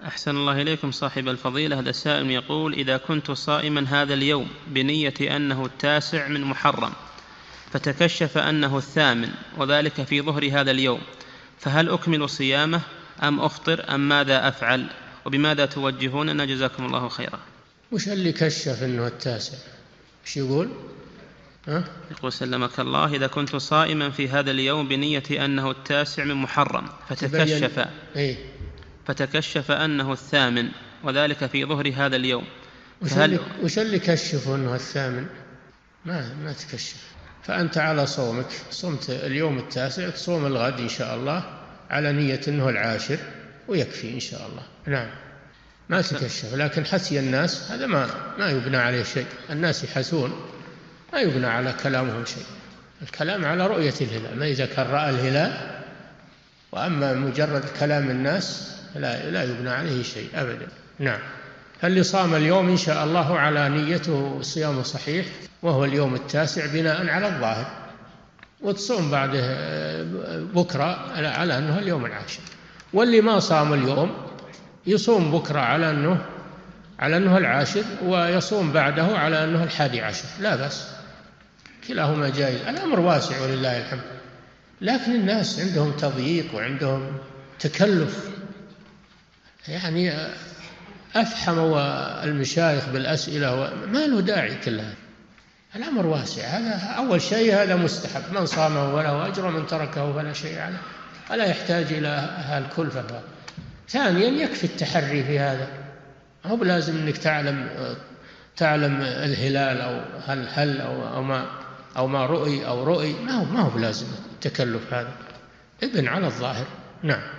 أحسن الله إليكم صاحب الفضيلة. هذا السائل يقول: إذا كنت صائما هذا اليوم بنية أنه 9 من محرم، فتكشف أنه 8 وذلك في ظهر هذا اليوم، فهل أكمل صيامه أم أفطر أم ماذا أفعل؟ وبماذا توجهوننا جزاكم الله خيرا. وش اللي كشف أنه 9؟ وش يقول؟ يقول سلمك الله: إذا كنت صائما في هذا اليوم بنية أنه 9 من محرم، فتكشف أنه 8 وذلك في ظهر هذا اليوم، وش اللي كشف أنه 8؟ ما تكشف. فأنت على صومك، صمت اليوم 9 تصوم الغد إن شاء الله على نية أنه 10 ويكفي إن شاء الله. نعم، ما تكشف. لكن حسي الناس هذا ما يبنى عليه شيء. الناس يحسون، ما يبنى على كلامهم شيء. الكلام على رؤية الهلال، ما إذا كان رأى الهلال. وأما مجرد كلام الناس لا يبنى عليه شيء أبدا. نعم. فاللي صام اليوم إن شاء الله على نيته صيام صحيح، وهو اليوم 9 بناء على الظاهر، وتصوم بعده بكرة على أنه اليوم 10. واللي ما صام اليوم يصوم بكرة على أنه 10، ويصوم بعده على أنه 11. لا بأس، كلاهما جائز. الأمر واسع ولله الحمد. لكن الناس عندهم تضييق وعندهم تكلف، يعني أفحموا المشايخ بالأسئلة وما له داعي كل هذا. الأمر واسع. هذا أول شيء، هذا مستحب، من صامه وله أجر ومن تركه فلا شيء عليه، ولا يحتاج إلى هالكلفة. ثانيا يكفي التحري في هذا، هو بلازم أنك تعلم الهلال أو هل أو ما رؤي، ما هو بلازم التكلف هذا، ابن على الظاهر. نعم.